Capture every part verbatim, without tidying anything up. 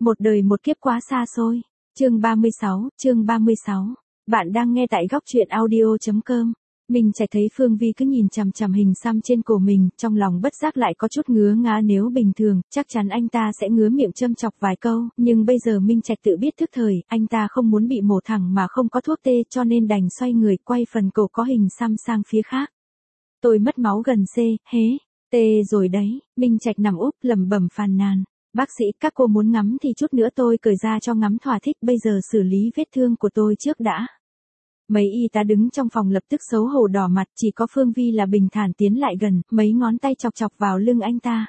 Một đời một kiếp quá xa xôi. Chương ba mươi sáu, chương ba mươi sáu. Bạn đang nghe tại góc truyện audio.com. Mình Trạch thấy Phương Vi cứ nhìn chằm chằm hình xăm trên cổ mình, trong lòng bất giác lại có chút ngứa ngá. Nếu bình thường, chắc chắn anh ta sẽ ngứa miệng châm chọc vài câu, nhưng bây giờ Minh Trạch tự biết thức thời, anh ta không muốn bị mổ thẳng mà không có thuốc tê, cho nên đành xoay người quay phần cổ có hình xăm sang phía khác. Tôi mất máu gần C, hế, tê rồi đấy. Minh Trạch nằm úp lẩm bẩm phàn nàn. Bác sĩ, các cô muốn ngắm thì chút nữa tôi cởi ra cho ngắm thỏa thích, bây giờ xử lý vết thương của tôi trước đã. Mấy y tá đứng trong phòng lập tức xấu hổ đỏ mặt, chỉ có Phương Vi là bình thản tiến lại gần, mấy ngón tay chọc chọc vào lưng anh ta.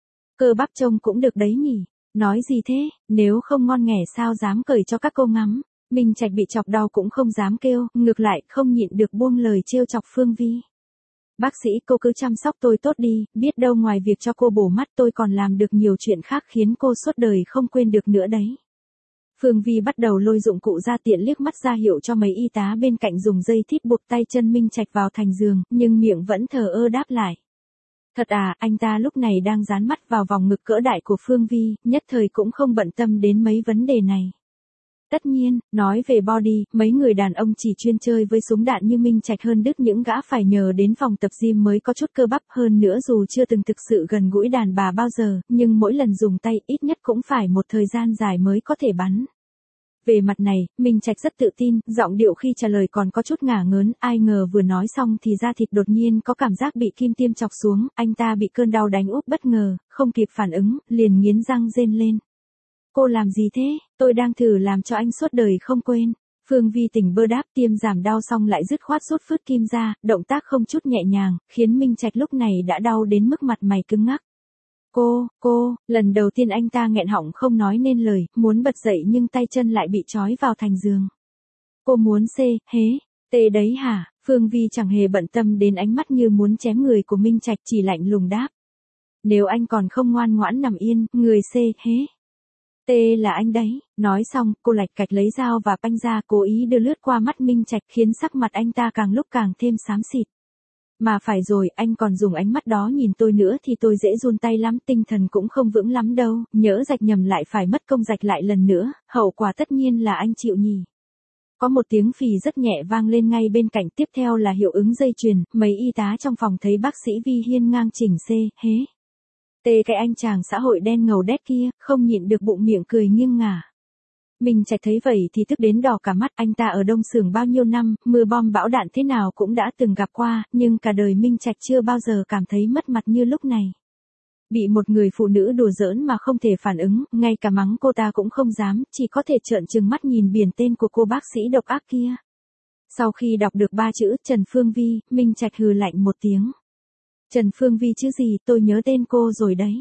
Cơ bắp trông cũng được đấy nhỉ, nói gì thế, nếu không ngon nghẻ sao dám cởi cho các cô ngắm. Minh Trạch bị chọc đau cũng không dám kêu, ngược lại không nhịn được buông lời trêu chọc Phương Vi. Bác sĩ, cô cứ chăm sóc tôi tốt đi, biết đâu ngoài việc cho cô bổ mắt tôi còn làm được nhiều chuyện khác khiến cô suốt đời không quên được nữa đấy. Phương Vi bắt đầu lôi dụng cụ ra, tiện liếc mắt ra hiệu cho mấy y tá bên cạnh dùng dây thít buộc tay chân Minh Trạch vào thành giường, nhưng miệng vẫn thờ ơ đáp lại. Thật à, anh ta lúc này đang dán mắt vào vòng ngực cỡ đại của Phương Vi, nhất thời cũng không bận tâm đến mấy vấn đề này. Tất nhiên, nói về body, mấy người đàn ông chỉ chuyên chơi với súng đạn như Minh Trạch hơn đứt những gã phải nhờ đến phòng tập gym mới có chút cơ bắp, hơn nữa dù chưa từng thực sự gần gũi đàn bà bao giờ, nhưng mỗi lần dùng tay ít nhất cũng phải một thời gian dài mới có thể bắn. Về mặt này, Minh Trạch rất tự tin, giọng điệu khi trả lời còn có chút ngả ngớn, ai ngờ vừa nói xong thì da thịt đột nhiên có cảm giác bị kim tiêm chọc xuống, anh ta bị cơn đau đánh úp bất ngờ, không kịp phản ứng, liền nghiến răng rên lên. Cô làm gì thế, tôi đang thử làm cho anh suốt đời không quên. Phương Vi tỉnh bơ đáp, tiêm giảm đau xong lại dứt khoát rút phứt kim ra, động tác không chút nhẹ nhàng, khiến Minh Trạch lúc này đã đau đến mức mặt mày cứng ngắc. Cô, cô, lần đầu tiên anh ta nghẹn họng không nói nên lời, muốn bật dậy nhưng tay chân lại bị trói vào thành giường. Cô muốn C, hế, tê đấy hả? Phương Vi chẳng hề bận tâm đến ánh mắt như muốn chém người của Minh Trạch, chỉ lạnh lùng đáp. Nếu anh còn không ngoan ngoãn nằm yên, người C, hế. Tê là anh đấy. Nói xong, cô lạch cạch lấy dao và panh ra, cố ý đưa lướt qua mắt Minh Trạch khiến sắc mặt anh ta càng lúc càng thêm xám xịt. Mà phải rồi, anh còn dùng ánh mắt đó nhìn tôi nữa thì tôi dễ run tay lắm, tinh thần cũng không vững lắm đâu, nhỡ rạch nhầm lại phải mất công rạch lại lần nữa, hậu quả tất nhiên là anh chịu nhỉ. Có một tiếng phì rất nhẹ vang lên ngay bên cạnh, tiếp theo là hiệu ứng dây chuyền, mấy y tá trong phòng thấy bác sĩ Vi hiên ngang chỉnh C, hế. Tê cái anh chàng xã hội đen ngầu đét kia, không nhịn được bụng miệng cười nghiêng ngả. Mình Trạch thấy vậy thì tức đến đỏ cả mắt, anh ta ở Đông Xưởng bao nhiêu năm, mưa bom bão đạn thế nào cũng đã từng gặp qua, nhưng cả đời Minh Trạch chưa bao giờ cảm thấy mất mặt như lúc này. Bị một người phụ nữ đùa giỡn mà không thể phản ứng, ngay cả mắng cô ta cũng không dám, chỉ có thể trợn trừng mắt nhìn biển tên của cô bác sĩ độc ác kia. Sau khi đọc được ba chữ Trần Phương Vi, Minh Trạch hừ lạnh một tiếng. Trần Phương Vi chứ gì, tôi nhớ tên cô rồi đấy.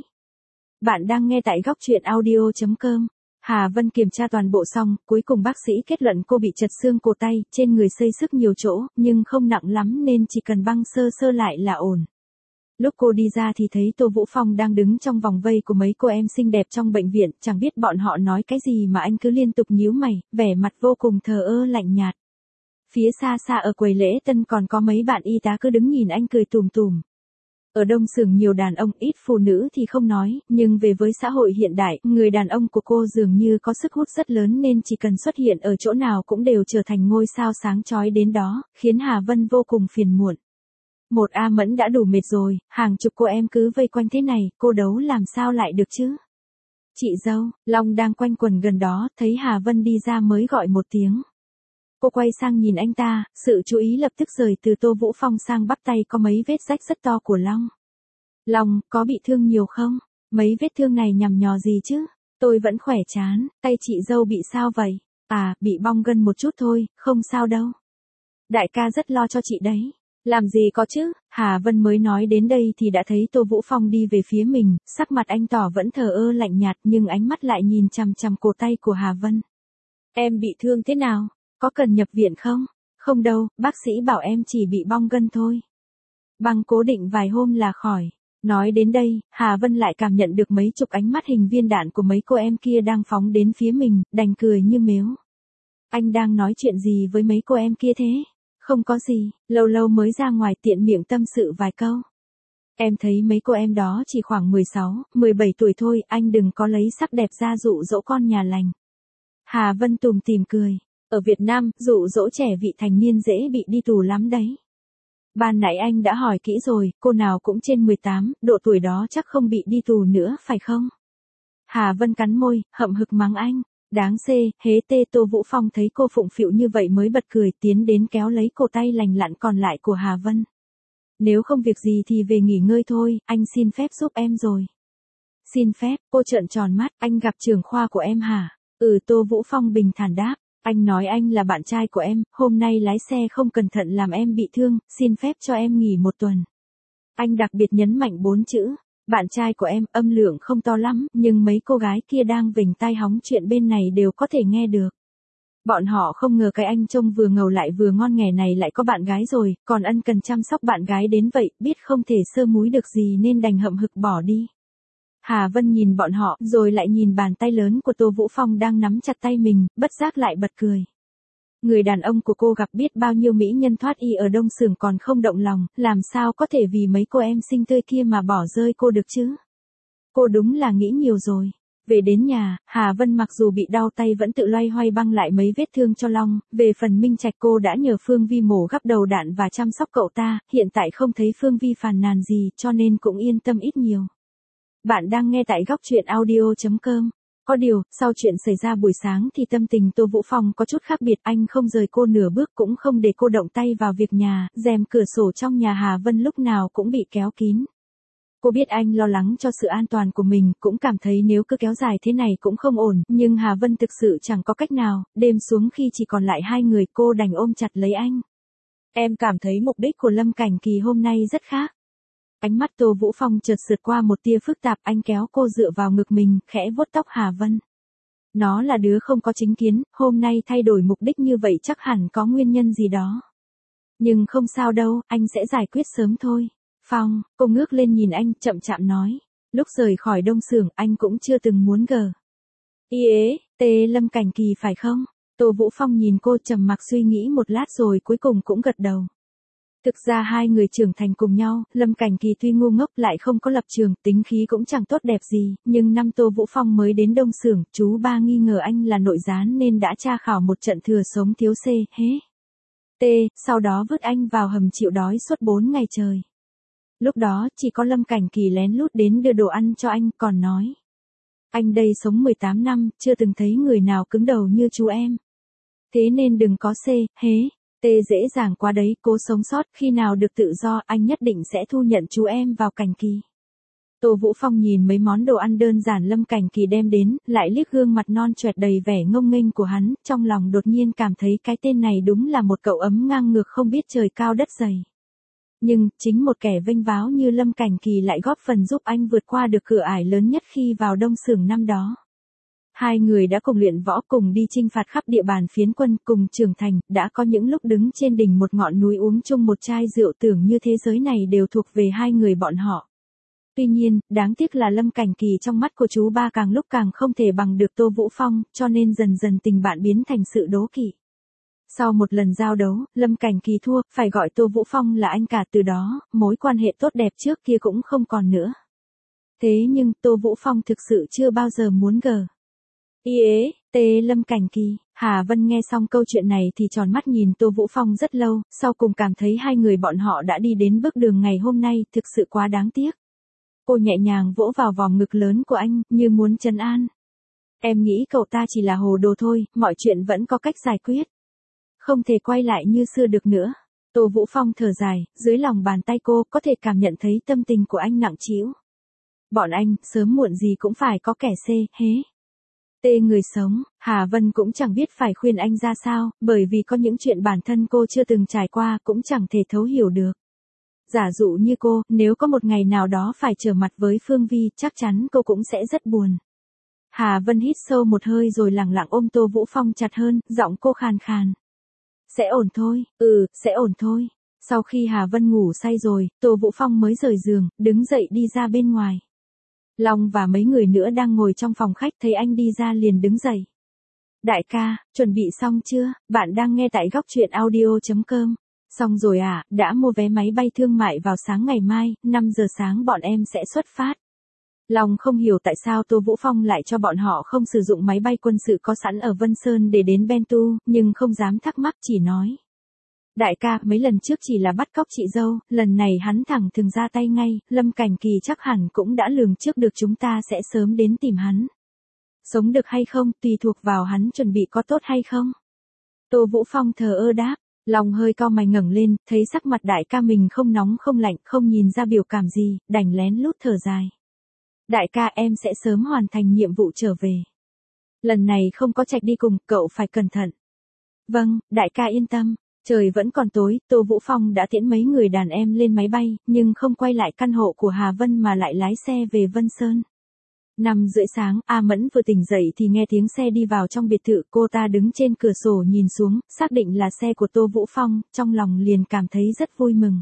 Bạn đang nghe tại góc truyện audio.com. Hà Vân kiểm tra toàn bộ xong, cuối cùng bác sĩ kết luận cô bị trật xương cổ tay, trên người xây xước nhiều chỗ, nhưng không nặng lắm nên chỉ cần băng sơ sơ lại là ổn. Lúc cô đi ra thì thấy Tô Vũ Phong đang đứng trong vòng vây của mấy cô em xinh đẹp trong bệnh viện, chẳng biết bọn họ nói cái gì mà anh cứ liên tục nhíu mày, vẻ mặt vô cùng thờ ơ lạnh nhạt. Phía xa xa ở quầy lễ tân còn có mấy bạn y tá cứ đứng nhìn anh cười tùm tùm. Ở Đông Xưởng nhiều đàn ông, ít phụ nữ thì không nói, nhưng về với xã hội hiện đại, người đàn ông của cô dường như có sức hút rất lớn nên chỉ cần xuất hiện ở chỗ nào cũng đều trở thành ngôi sao sáng chói đến đó, khiến Hà Vân vô cùng phiền muộn. Một A Mẫn đã đủ mệt rồi, hàng chục cô em cứ vây quanh thế này, cô đấu làm sao lại được chứ? Chị dâu, Long đang quanh quẩn gần đó, thấy Hà Vân đi ra mới gọi một tiếng. Cô quay sang nhìn anh ta, sự chú ý lập tức rời từ Tô Vũ Phong sang bắp tay có mấy vết rách rất to của Long. Long, có bị thương nhiều không? Mấy vết thương này nhằm nhò gì chứ? Tôi vẫn khỏe chán, tay chị dâu bị sao vậy? À, bị bong gân một chút thôi, không sao đâu. Đại ca rất lo cho chị đấy. Làm gì có chứ? Hà Vân mới nói đến đây thì đã thấy Tô Vũ Phong đi về phía mình, sắc mặt anh tỏ vẫn thờ ơ lạnh nhạt nhưng ánh mắt lại nhìn chằm chằm cổ tay của Hà Vân. Em bị thương thế nào? Có cần nhập viện không? Không đâu, bác sĩ bảo em chỉ bị bong gân thôi. Băng cố định vài hôm là khỏi. Nói đến đây, Hà Vân lại cảm nhận được mấy chục ánh mắt hình viên đạn của mấy cô em kia đang phóng đến phía mình, đành cười như mếu. Anh đang nói chuyện gì với mấy cô em kia thế? Không có gì, lâu lâu mới ra ngoài tiện miệng tâm sự vài câu. Em thấy mấy cô em đó chỉ khoảng mười sáu, mười bảy tuổi thôi, anh đừng có lấy sắc đẹp ra dụ dỗ con nhà lành. Hà Vân tủm tỉm cười. Ở Việt Nam, dụ dỗ trẻ vị thành niên dễ bị đi tù lắm đấy. Ban nãy anh đã hỏi kỹ rồi, cô nào cũng trên mười tám, độ tuổi đó chắc không bị đi tù nữa, phải không? Hà Vân cắn môi, hậm hực mắng anh. Đáng xê, hế tê. Tô Vũ Phong thấy cô phụng phịu như vậy mới bật cười, tiến đến kéo lấy cổ tay lành lặn còn lại của Hà Vân. Nếu không việc gì thì về nghỉ ngơi thôi, anh xin phép giúp em rồi. Xin phép, cô trợn tròn mắt, anh gặp trưởng khoa của em hả? Ừ, Tô Vũ Phong bình thản đáp. Anh nói anh là bạn trai của em, hôm nay lái xe không cẩn thận làm em bị thương, xin phép cho em nghỉ một tuần. Anh đặc biệt nhấn mạnh bốn chữ. Bạn trai của em, âm lượng không to lắm, nhưng mấy cô gái kia đang vểnh tai hóng chuyện bên này đều có thể nghe được. Bọn họ không ngờ cái anh trông vừa ngầu lại vừa ngon nghẻ này lại có bạn gái rồi, còn ân cần chăm sóc bạn gái đến vậy, biết không thể sơ múi được gì nên đành hậm hực bỏ đi. Hà Vân nhìn bọn họ, rồi lại nhìn bàn tay lớn của Tô Vũ Phong đang nắm chặt tay mình, bất giác lại bật cười. Người đàn ông của cô gặp biết bao nhiêu mỹ nhân thoát y ở Đông Xưởng còn không động lòng, làm sao có thể vì mấy cô em xinh tươi kia mà bỏ rơi cô được chứ? Cô đúng là nghĩ nhiều rồi. Về đến nhà, Hà Vân mặc dù bị đau tay vẫn tự loay hoay băng lại mấy vết thương cho Long, về phần Minh Trạch cô đã nhờ Phương Vi mổ gắp đầu đạn và chăm sóc cậu ta, hiện tại không thấy Phương Vi phàn nàn gì cho nên cũng yên tâm ít nhiều. Bạn đang nghe tại góc truyện audio chấm com. Có điều, sau chuyện xảy ra buổi sáng thì tâm tình Tô Vũ Phong có chút khác biệt, anh không rời cô nửa bước cũng không để cô động tay vào việc nhà, rèm cửa sổ trong nhà Hà Vân lúc nào cũng bị kéo kín. Cô biết anh lo lắng cho sự an toàn của mình, cũng cảm thấy nếu cứ kéo dài thế này cũng không ổn, nhưng Hà Vân thực sự chẳng có cách nào, đêm xuống khi chỉ còn lại hai người cô đành ôm chặt lấy anh. Em cảm thấy mục đích của Lâm Cảnh Kỳ hôm nay rất khác. Ánh mắt Tô Vũ Phong chợt sượt qua một tia phức tạp, anh kéo cô dựa vào ngực mình, khẽ vuốt tóc Hà Vân. Nó là đứa không có chính kiến, hôm nay thay đổi mục đích như vậy chắc hẳn có nguyên nhân gì đó. Nhưng không sao đâu, anh sẽ giải quyết sớm thôi. Phong, cô ngước lên nhìn anh, chậm chạm nói. Lúc rời khỏi Đông Xưởng, anh cũng chưa từng muốn gờ. Y ế, tê Lâm Cảnh Kỳ phải không? Tô Vũ Phong nhìn cô trầm mặc suy nghĩ một lát rồi cuối cùng cũng gật đầu. Thực ra hai người trưởng thành cùng nhau, Lâm Cảnh Kỳ tuy ngu ngốc lại không có lập trường, tính khí cũng chẳng tốt đẹp gì, nhưng năm Tô Vũ Phong mới đến Đông Xưởng, chú ba nghi ngờ anh là nội gián nên đã tra khảo một trận thừa sống thiếu C, hế. T, sau đó vứt anh vào hầm chịu đói suốt bốn ngày trời. Lúc đó, chỉ có Lâm Cảnh Kỳ lén lút đến đưa đồ ăn cho anh, còn nói. Anh đây sống mười tám năm, chưa từng thấy người nào cứng đầu như chú em. Thế nên đừng có C, hế. Tê dễ dàng quá đấy, cố sống sót, khi nào được tự do, anh nhất định sẽ thu nhận chú em vào Cảnh Kỳ. Tô Vũ Phong nhìn mấy món đồ ăn đơn giản Lâm Cảnh Kỳ đem đến, lại liếc gương mặt non choẹt đầy vẻ ngông nghênh của hắn, trong lòng đột nhiên cảm thấy cái tên này đúng là một cậu ấm ngang ngược không biết trời cao đất dày. Nhưng, chính một kẻ vênh váo như Lâm Cảnh Kỳ lại góp phần giúp anh vượt qua được cửa ải lớn nhất khi vào Đông Xưởng năm đó. Hai người đã cùng luyện võ, cùng đi chinh phạt khắp địa bàn phiến quân, cùng trưởng thành, đã có những lúc đứng trên đỉnh một ngọn núi uống chung một chai rượu tưởng như thế giới này đều thuộc về hai người bọn họ. Tuy nhiên, đáng tiếc là Lâm Cảnh Kỳ trong mắt của chú ba càng lúc càng không thể bằng được Tô Vũ Phong, cho nên dần dần tình bạn biến thành sự đố kỵ. Sau một lần giao đấu, Lâm Cảnh Kỳ thua, phải gọi Tô Vũ Phong là anh cả, từ đó, mối quan hệ tốt đẹp trước kia cũng không còn nữa. Thế nhưng, Tô Vũ Phong thực sự chưa bao giờ muốn gờ. Y ế, tê Lâm Cảnh Kỳ. Hà Vân nghe xong câu chuyện này thì tròn mắt nhìn Tô Vũ Phong rất lâu, sau cùng cảm thấy hai người bọn họ đã đi đến bước đường ngày hôm nay, thực sự quá đáng tiếc. Cô nhẹ nhàng vỗ vào vòng ngực lớn của anh, như muốn trấn an. Em nghĩ cậu ta chỉ là hồ đồ thôi, mọi chuyện vẫn có cách giải quyết. Không thể quay lại như xưa được nữa. Tô Vũ Phong thở dài, dưới lòng bàn tay cô có thể cảm nhận thấy tâm tình của anh nặng trĩu. Bọn anh, sớm muộn gì cũng phải có kẻ C, hế. Tê người sống, Hà Vân cũng chẳng biết phải khuyên anh ra sao, bởi vì có những chuyện bản thân cô chưa từng trải qua cũng chẳng thể thấu hiểu được. Giả dụ như cô, nếu có một ngày nào đó phải trở mặt với Phương Vi, chắc chắn cô cũng sẽ rất buồn. Hà Vân hít sâu một hơi rồi lặng lặng ôm Tô Vũ Phong chặt hơn, giọng cô khàn khàn. Sẽ ổn thôi, ừ, sẽ ổn thôi. Sau khi Hà Vân ngủ say rồi, Tô Vũ Phong mới rời giường, đứng dậy đi ra bên ngoài. Long và mấy người nữa đang ngồi trong phòng khách thấy anh đi ra liền đứng dậy. Đại ca, chuẩn bị xong chưa? Bạn đang nghe tại góc truyện audio chấm com. Xong rồi à, đã mua vé máy bay thương mại vào sáng ngày mai, năm giờ sáng bọn em sẽ xuất phát. Lòng không hiểu tại sao Tô Vũ Phong lại cho bọn họ không sử dụng máy bay quân sự có sẵn ở Vân Sơn để đến Bentu, nhưng không dám thắc mắc chỉ nói. Đại ca, mấy lần trước chỉ là bắt cóc chị dâu, lần này hắn thẳng thừng ra tay ngay, Lâm Cảnh Kỳ chắc hẳn cũng đã lường trước được chúng ta sẽ sớm đến tìm hắn. Sống được hay không, tùy thuộc vào hắn chuẩn bị có tốt hay không. Tô Vũ Phong thờ ơ đáp, lòng hơi cau mày ngẩng lên, thấy sắc mặt đại ca mình không nóng không lạnh, không nhìn ra biểu cảm gì, đành lén lút thở dài. Đại ca, em sẽ sớm hoàn thành nhiệm vụ trở về. Lần này không có Trạch đi cùng, cậu phải cẩn thận. Vâng, đại ca yên tâm. Trời vẫn còn tối, Tô Vũ Phong đã tiễn mấy người đàn em lên máy bay, nhưng không quay lại căn hộ của Hà Vân mà lại lái xe về Vân Sơn. Năm rưỡi sáng, A Mẫn vừa tỉnh dậy thì nghe tiếng xe đi vào trong biệt thự, cô ta đứng trên cửa sổ nhìn xuống, xác định là xe của Tô Vũ Phong, trong lòng liền cảm thấy rất vui mừng.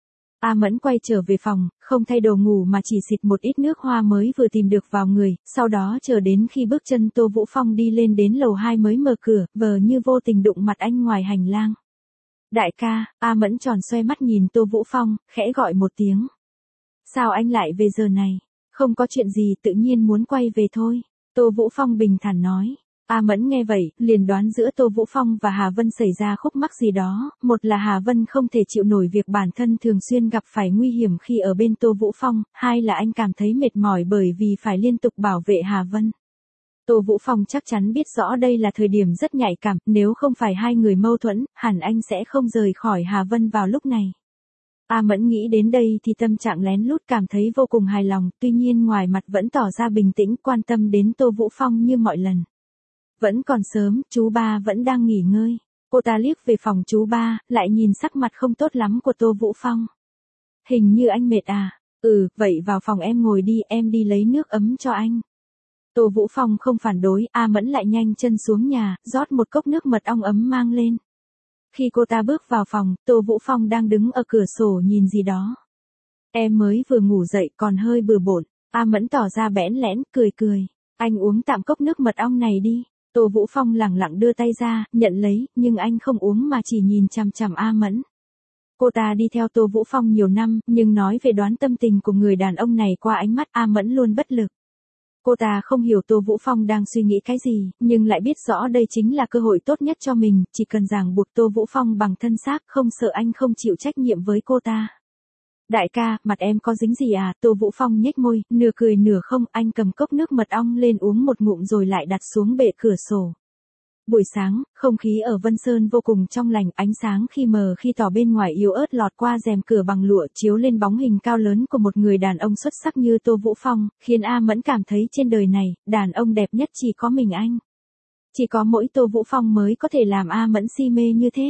A Mẫn quay trở về phòng, không thay đồ ngủ mà chỉ xịt một ít nước hoa mới vừa tìm được vào người, sau đó chờ đến khi bước chân Tô Vũ Phong đi lên đến lầu hai mới mở cửa, vờ như vô tình đụng mặt anh ngoài hành lang. Đại ca, A Mẫn tròn xoe mắt nhìn Tô Vũ Phong, khẽ gọi một tiếng. Sao anh lại về giờ này? Không có chuyện gì, tự nhiên muốn quay về thôi. Tô Vũ Phong bình thản nói. A Mẫn nghe vậy, liền đoán giữa Tô Vũ Phong và Hà Vân xảy ra khúc mắc gì đó, một là Hà Vân không thể chịu nổi việc bản thân thường xuyên gặp phải nguy hiểm khi ở bên Tô Vũ Phong, hai là anh cảm thấy mệt mỏi bởi vì phải liên tục bảo vệ Hà Vân. Tô Vũ Phong chắc chắn biết rõ đây là thời điểm rất nhạy cảm, nếu không phải hai người mâu thuẫn, hẳn anh sẽ không rời khỏi Hà Vân vào lúc này. A Mẫn nghĩ đến đây thì tâm trạng lén lút cảm thấy vô cùng hài lòng, tuy nhiên ngoài mặt vẫn tỏ ra bình tĩnh quan tâm đến Tô Vũ Phong như mọi lần. Vẫn còn sớm, chú ba vẫn đang nghỉ ngơi. Cô ta liếc về phòng chú ba, lại nhìn sắc mặt không tốt lắm của Tô Vũ Phong. Hình như anh mệt à? Ừ, vậy vào phòng em ngồi đi, em đi lấy nước ấm cho anh. Tô Vũ Phong không phản đối, A Mẫn lại nhanh chân xuống nhà, rót một cốc nước mật ong ấm mang lên. Khi cô ta bước vào phòng, Tô Vũ Phong đang đứng ở cửa sổ nhìn gì đó. Em mới vừa ngủ dậy còn hơi bừa bộn. A Mẫn tỏ ra bẽn lẽn, cười cười. Anh uống tạm cốc nước mật ong này đi. Tô Vũ Phong lẳng lặng đưa tay ra, nhận lấy, nhưng anh không uống mà chỉ nhìn chằm chằm A Mẫn. Cô ta đi theo Tô Vũ Phong nhiều năm, nhưng nói về đoán tâm tình của người đàn ông này qua ánh mắt A Mẫn luôn bất lực. Cô ta không hiểu Tô Vũ Phong đang suy nghĩ cái gì, nhưng lại biết rõ đây chính là cơ hội tốt nhất cho mình, chỉ cần ràng buộc Tô Vũ Phong bằng thân xác, không sợ anh không chịu trách nhiệm với cô ta. Đại ca, mặt em có dính gì à? Tô Vũ Phong nhếch môi, nửa cười nửa không, anh cầm cốc nước mật ong lên uống một ngụm rồi lại đặt xuống bệ cửa sổ. Buổi sáng, không khí ở Vân Sơn vô cùng trong lành, ánh sáng khi mờ khi tỏ bên ngoài yếu ớt lọt qua rèm cửa bằng lụa chiếu lên bóng hình cao lớn của một người đàn ông xuất sắc như Tô Vũ Phong, khiến A Mẫn cảm thấy trên đời này, đàn ông đẹp nhất chỉ có mình anh. Chỉ có mỗi Tô Vũ Phong mới có thể làm A Mẫn si mê như thế.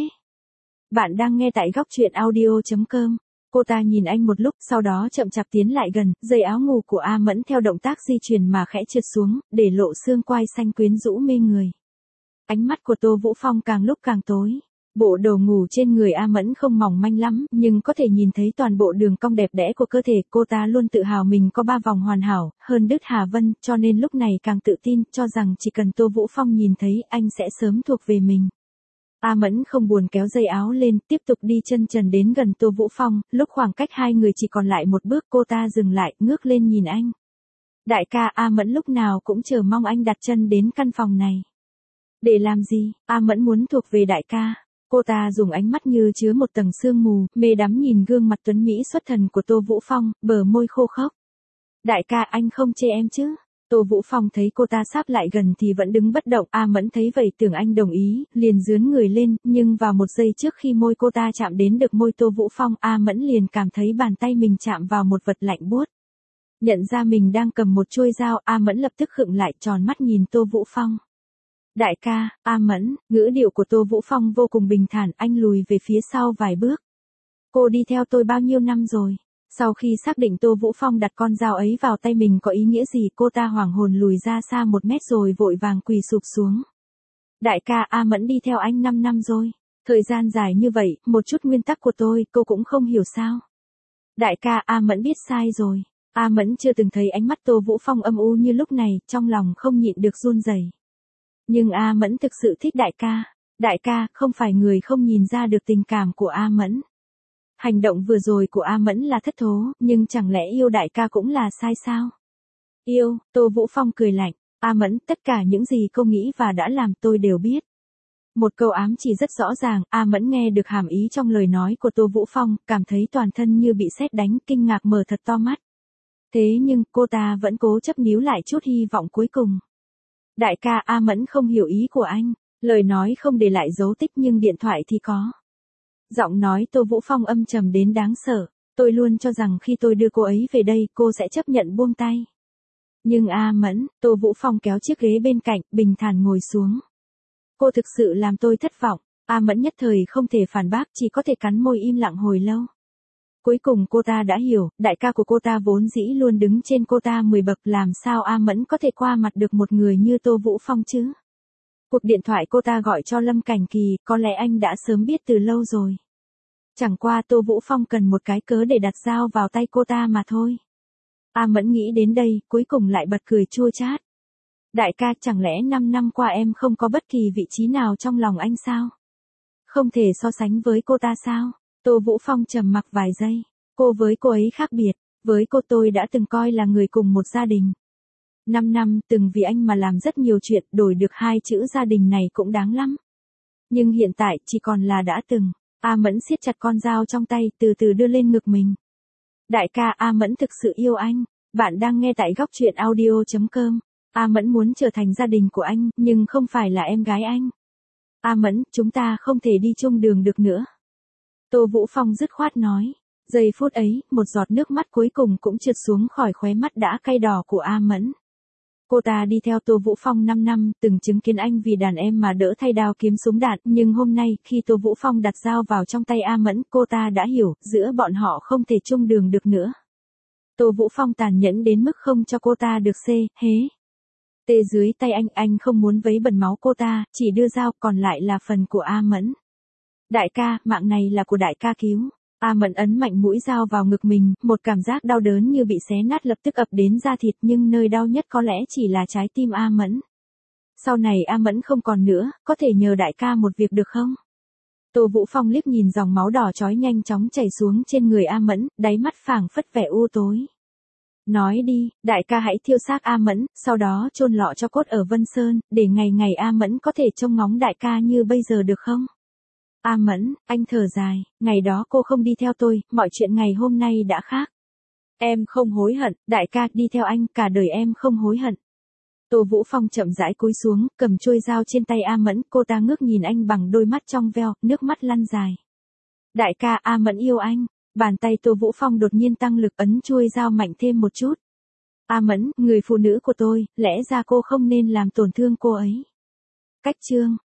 Bạn đang nghe tại góc truyện audio chấm com. Cô ta nhìn anh một lúc, sau đó chậm chạp tiến lại gần, dây áo ngủ của A Mẫn theo động tác di chuyển mà khẽ trượt xuống, để lộ xương quai xanh quyến rũ mê người. Ánh mắt của Tô Vũ Phong càng lúc càng tối. Bộ đồ ngủ trên người A Mẫn không mỏng manh lắm, nhưng có thể nhìn thấy toàn bộ đường cong đẹp đẽ của cơ thể. Cô ta luôn tự hào mình có ba vòng hoàn hảo, hơn đứt Hà Vân, cho nên lúc này càng tự tin, cho rằng chỉ cần Tô Vũ Phong nhìn thấy, anh sẽ sớm thuộc về mình. A Mẫn không buồn kéo dây áo lên, tiếp tục đi chân trần đến gần Tô Vũ Phong, lúc khoảng cách hai người chỉ còn lại một bước cô ta dừng lại, ngước lên nhìn anh. Đại ca, A Mẫn lúc nào cũng chờ mong anh đặt chân đến căn phòng này. Để làm gì? A Mẫn muốn thuộc về đại ca. Cô ta dùng ánh mắt như chứa một tầng sương mù, mê đắm nhìn gương mặt tuấn Mỹ xuất thần của Tô Vũ Phong, bờ môi khô khốc. Đại ca, anh không chê em chứ? Tô Vũ Phong thấy cô ta sáp lại gần thì vẫn đứng bất động, A Mẫn thấy vậy tưởng anh đồng ý, liền dướn người lên, nhưng vào một giây trước khi môi cô ta chạm đến được môi Tô Vũ Phong, A Mẫn liền cảm thấy bàn tay mình chạm vào một vật lạnh buốt. Nhận ra mình đang cầm một chuôi dao, A Mẫn lập tức khựng lại, tròn mắt nhìn Tô Vũ Phong. Đại ca, A Mẫn, ngữ điệu của Tô Vũ Phong vô cùng bình thản, anh lùi về phía sau vài bước. Cô đi theo tôi bao nhiêu năm rồi? Sau khi xác định Tô Vũ Phong đặt con dao ấy vào tay mình có ý nghĩa gì, cô ta hoảng hồn lùi ra xa một mét rồi vội vàng quỳ sụp xuống. Đại ca, A Mẫn đi theo anh năm năm rồi. Thời gian dài như vậy, một chút nguyên tắc của tôi, cô cũng không hiểu sao. Đại ca, A Mẫn biết sai rồi. A Mẫn chưa từng thấy ánh mắt Tô Vũ Phong âm u như lúc này, trong lòng không nhịn được run rẩy. Nhưng A Mẫn thực sự thích đại ca. Đại ca, không phải người không nhìn ra được tình cảm của A Mẫn. Hành động vừa rồi của A Mẫn là thất thố, nhưng chẳng lẽ yêu đại ca cũng là sai sao? Yêu, Tô Vũ Phong cười lạnh. A Mẫn, tất cả những gì cô nghĩ và đã làm tôi đều biết. Một câu ám chỉ rất rõ ràng, A Mẫn nghe được hàm ý trong lời nói của Tô Vũ Phong, cảm thấy toàn thân như bị sét đánh, kinh ngạc mở thật to mắt. Thế nhưng, cô ta vẫn cố chấp níu lại chút hy vọng cuối cùng. Đại ca, A Mẫn không hiểu ý của anh, lời nói không để lại dấu tích nhưng điện thoại thì có. Giọng nói Tô Vũ Phong âm trầm đến đáng sợ, tôi luôn cho rằng khi tôi đưa cô ấy về đây cô sẽ chấp nhận buông tay. Nhưng A Mẫn, Tô Vũ Phong kéo chiếc ghế bên cạnh, bình thản ngồi xuống. Cô thực sự làm tôi thất vọng. A Mẫn nhất thời không thể phản bác, chỉ có thể cắn môi im lặng hồi lâu. Cuối cùng cô ta đã hiểu, đại ca của cô ta vốn dĩ luôn đứng trên cô ta mười bậc, làm sao A Mẫn có thể qua mặt được một người như Tô Vũ Phong chứ? Cuộc điện thoại cô ta gọi cho Lâm Cảnh Kỳ, có lẽ anh đã sớm biết từ lâu rồi. Chẳng qua Tô Vũ Phong cần một cái cớ để đặt dao vào tay cô ta mà thôi. A Mẫn nghĩ đến đây, cuối cùng lại bật cười chua chát. Đại ca, chẳng lẽ năm năm qua em không có bất kỳ vị trí nào trong lòng anh sao? Không thể so sánh với cô ta sao? Tô Vũ Phong trầm mặc vài giây. Cô với cô ấy khác biệt, với cô tôi đã từng coi là người cùng một gia đình. Năm năm, từng vì anh mà làm rất nhiều chuyện, đổi được hai chữ gia đình này cũng đáng lắm. Nhưng hiện tại, chỉ còn là đã từng. A Mẫn siết chặt con dao trong tay, từ từ đưa lên ngực mình. Đại ca, A Mẫn thực sự yêu anh. Bạn đang nghe tại góc truyện audio chấm com. A Mẫn muốn trở thành gia đình của anh, nhưng không phải là em gái anh. A Mẫn, chúng ta không thể đi chung đường được nữa. Tô Vũ Phong dứt khoát nói. Giây phút ấy, một giọt nước mắt cuối cùng cũng trượt xuống khỏi khóe mắt đã cay đỏ của A Mẫn. Cô ta đi theo Tô Vũ Phong năm năm, từng chứng kiến anh vì đàn em mà đỡ thay đao kiếm súng đạn, nhưng hôm nay, khi Tô Vũ Phong đặt dao vào trong tay A Mẫn, cô ta đã hiểu, giữa bọn họ không thể chung đường được nữa. Tô Vũ Phong tàn nhẫn đến mức không cho cô ta được xê, hế. Tê dưới tay anh, anh không muốn vấy bẩn máu cô ta, chỉ đưa dao, còn lại là phần của A Mẫn. Đại ca, mạng này là của đại ca cứu. A Mẫn ấn mạnh mũi dao vào ngực mình, một cảm giác đau đớn như bị xé nát lập tức ập đến da thịt, nhưng nơi đau nhất có lẽ chỉ là trái tim A Mẫn. Sau này A Mẫn không còn nữa, có thể nhờ đại ca một việc được không? Tô Vũ Phong liếc nhìn dòng máu đỏ chói nhanh chóng chảy xuống trên người A Mẫn, đáy mắt phảng phất vẻ u tối. Nói đi, đại ca hãy thiêu xác A Mẫn, sau đó chôn lọ cho cốt ở Vân Sơn, để ngày ngày A Mẫn có thể trông ngóng đại ca như bây giờ được không? A Mẫn, anh thở dài, ngày đó cô không đi theo tôi, mọi chuyện ngày hôm nay đã khác. Em không hối hận, đại ca đi theo anh, cả đời em không hối hận. Tô Vũ Phong chậm rãi cúi xuống, cầm chuôi dao trên tay A Mẫn, cô ta ngước nhìn anh bằng đôi mắt trong veo, nước mắt lăn dài. Đại ca, A Mẫn yêu anh. Bàn tay Tô Vũ Phong đột nhiên tăng lực ấn chuôi dao mạnh thêm một chút. A Mẫn, người phụ nữ của tôi, lẽ ra cô không nên làm tổn thương cô ấy. Cách chương